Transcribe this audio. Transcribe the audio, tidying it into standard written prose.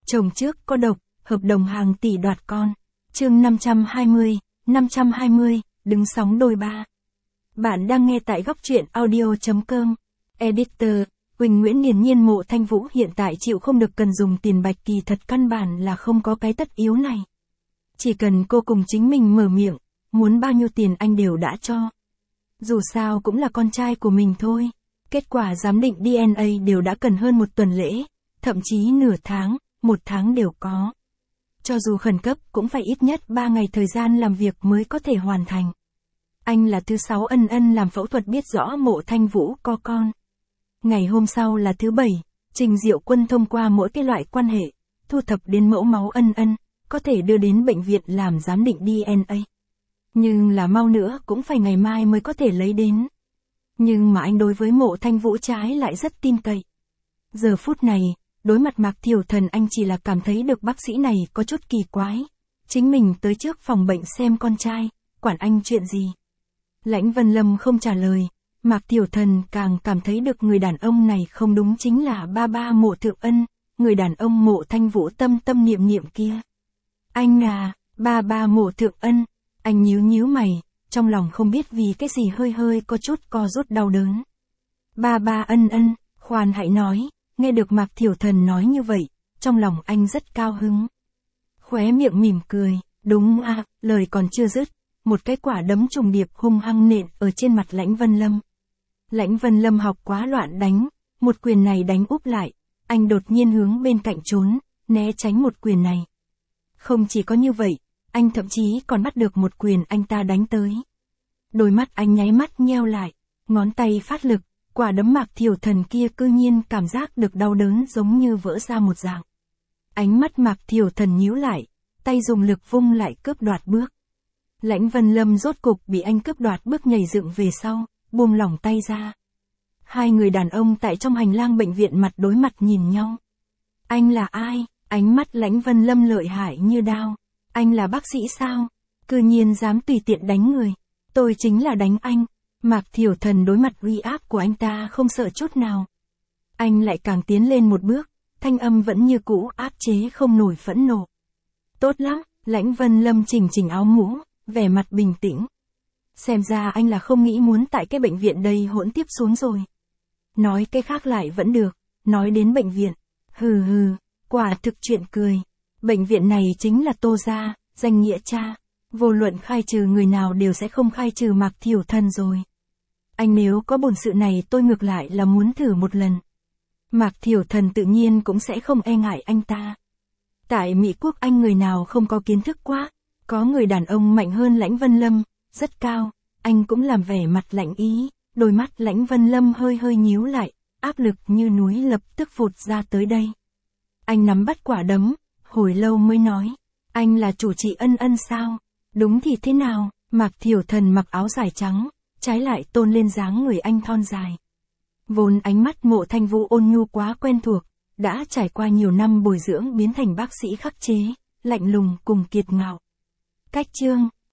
Chồng trước có độc, hợp đồng hàng tỷ đoạt con. Chương 520, đứng sóng đôi ba. Bạn đang nghe tại góc truyện audio.com. Editor, Quỳnh Nguyễn Điền Nhiên. Mộ Thanh Vũ hiện tại chịu không được cần dùng tiền bạch, kỳ thật căn bản là không có cái tất yếu này. Chỉ cần cô cùng chính mình mở miệng, muốn bao nhiêu tiền anh đều đã cho. Dù sao cũng là con trai của mình thôi. Kết quả giám định DNA đều đã cần hơn 1 tuần lễ, thậm chí nửa tháng, 1 tháng đều có. Cho dù khẩn cấp cũng phải ít nhất 3 ngày thời gian làm việc mới có thể hoàn thành. Anh là thứ 6 Ân Ân làm phẫu thuật biết rõ Mộ Thanh Vũ có con. Ngày hôm sau là thứ 7, Trình Diệu Quân thông qua mỗi cái loại quan hệ, thu thập đến mẫu máu Ân Ân, có thể đưa đến bệnh viện làm giám định DNA. Nhưng là mau nữa cũng phải ngày mai mới có thể lấy đến. Nhưng mà anh đối với Mộ Thanh Vũ trái lại rất tin cậy. Giờ phút này, đối mặt Mạc Thiểu Thần anh chỉ là cảm thấy được bác sĩ này có chút kỳ quái. Chính mình tới trước phòng bệnh xem con trai, quản anh chuyện gì. Lãnh Vân Lâm không trả lời, Mạc Thiểu Thần càng cảm thấy được người đàn ông này không đúng, chính là ba Mộ Thượng Ân, người đàn ông Mộ Thanh Vũ tâm tâm niệm niệm kia. Anh à, ba Mộ Thượng Ân, anh nhíu mày, trong lòng không biết vì cái gì hơi có chút co rút đau đớn. Ba Ân Ân, khoan hãy nói. Nghe được Mạc Thiểu Thần nói như vậy, trong lòng anh rất cao hứng. Khóe miệng mỉm cười, đúng à, lời còn chưa dứt, một cái quả đấm trùng điệp hung hăng nện ở trên mặt Lãnh Vân Lâm. Lãnh Vân Lâm học quá loạn đánh, một quyền này đánh úp lại, anh đột nhiên hướng bên cạnh trốn, né tránh một quyền này. Không chỉ có như vậy, anh thậm chí còn bắt được một quyền anh ta đánh tới. Đôi mắt anh nháy mắt nheo lại, ngón tay phát lực. Quả đấm Mạc Thiểu Thần kia cư nhiên cảm giác được đau đớn giống như vỡ ra một dạng. Ánh mắt Mạc Thiểu Thần nhíu lại, tay dùng lực vung lại cướp đoạt bước. Lãnh Vân Lâm rốt cục bị anh cướp đoạt bước nhảy dựng về sau, buông lỏng tay ra. Hai người đàn ông tại trong hành lang bệnh viện mặt đối mặt nhìn nhau. Anh là ai? Ánh mắt Lãnh Vân Lâm lợi hại như đao. Anh là bác sĩ sao? Cư nhiên dám tùy tiện đánh người. Tôi chính là đánh anh. Mạc Thiểu Thần đối mặt uy áp của anh ta không sợ chút nào. Anh lại càng tiến lên một bước, thanh âm vẫn như cũ áp chế không nổi phẫn nộ. Tốt lắm, Lãnh Vân Lâm chỉnh áo mũ, vẻ mặt bình tĩnh. Xem ra anh là không nghĩ muốn tại cái bệnh viện đây hỗn tiếp xuống rồi. Nói cái khác lại vẫn được, nói đến bệnh viện. Hừ, quả thực chuyện cười. Bệnh viện này chính là Tô gia, danh nghĩa cha. Vô luận khai trừ người nào đều sẽ không khai trừ Mạc Thiểu Thần rồi. Anh nếu có bổn sự này tôi ngược lại là muốn thử một lần. Mạc Thiểu Thần tự nhiên cũng sẽ không e ngại anh ta. Tại Mỹ Quốc anh người nào không có kiến thức quá, có người đàn ông mạnh hơn Lãnh Vân Lâm, rất cao, anh cũng làm vẻ mặt lạnh ý, đôi mắt Lãnh Vân Lâm hơi nhíu lại, áp lực như núi lập tức vụt ra tới đây. Anh nắm bắt quả đấm, hồi lâu mới nói, anh là chủ trị Ân Ân sao? Đúng thì thế nào? Mạc Thiểu Thần mặc áo dài trắng, trái lại tôn lên dáng người anh thon dài. Vốn ánh mắt Mộ Thanh Vũ ôn nhu quá quen thuộc, đã trải qua nhiều năm bồi dưỡng biến thành bác sĩ khắc chế, lạnh lùng cùng kiệt ngạo. Cách chương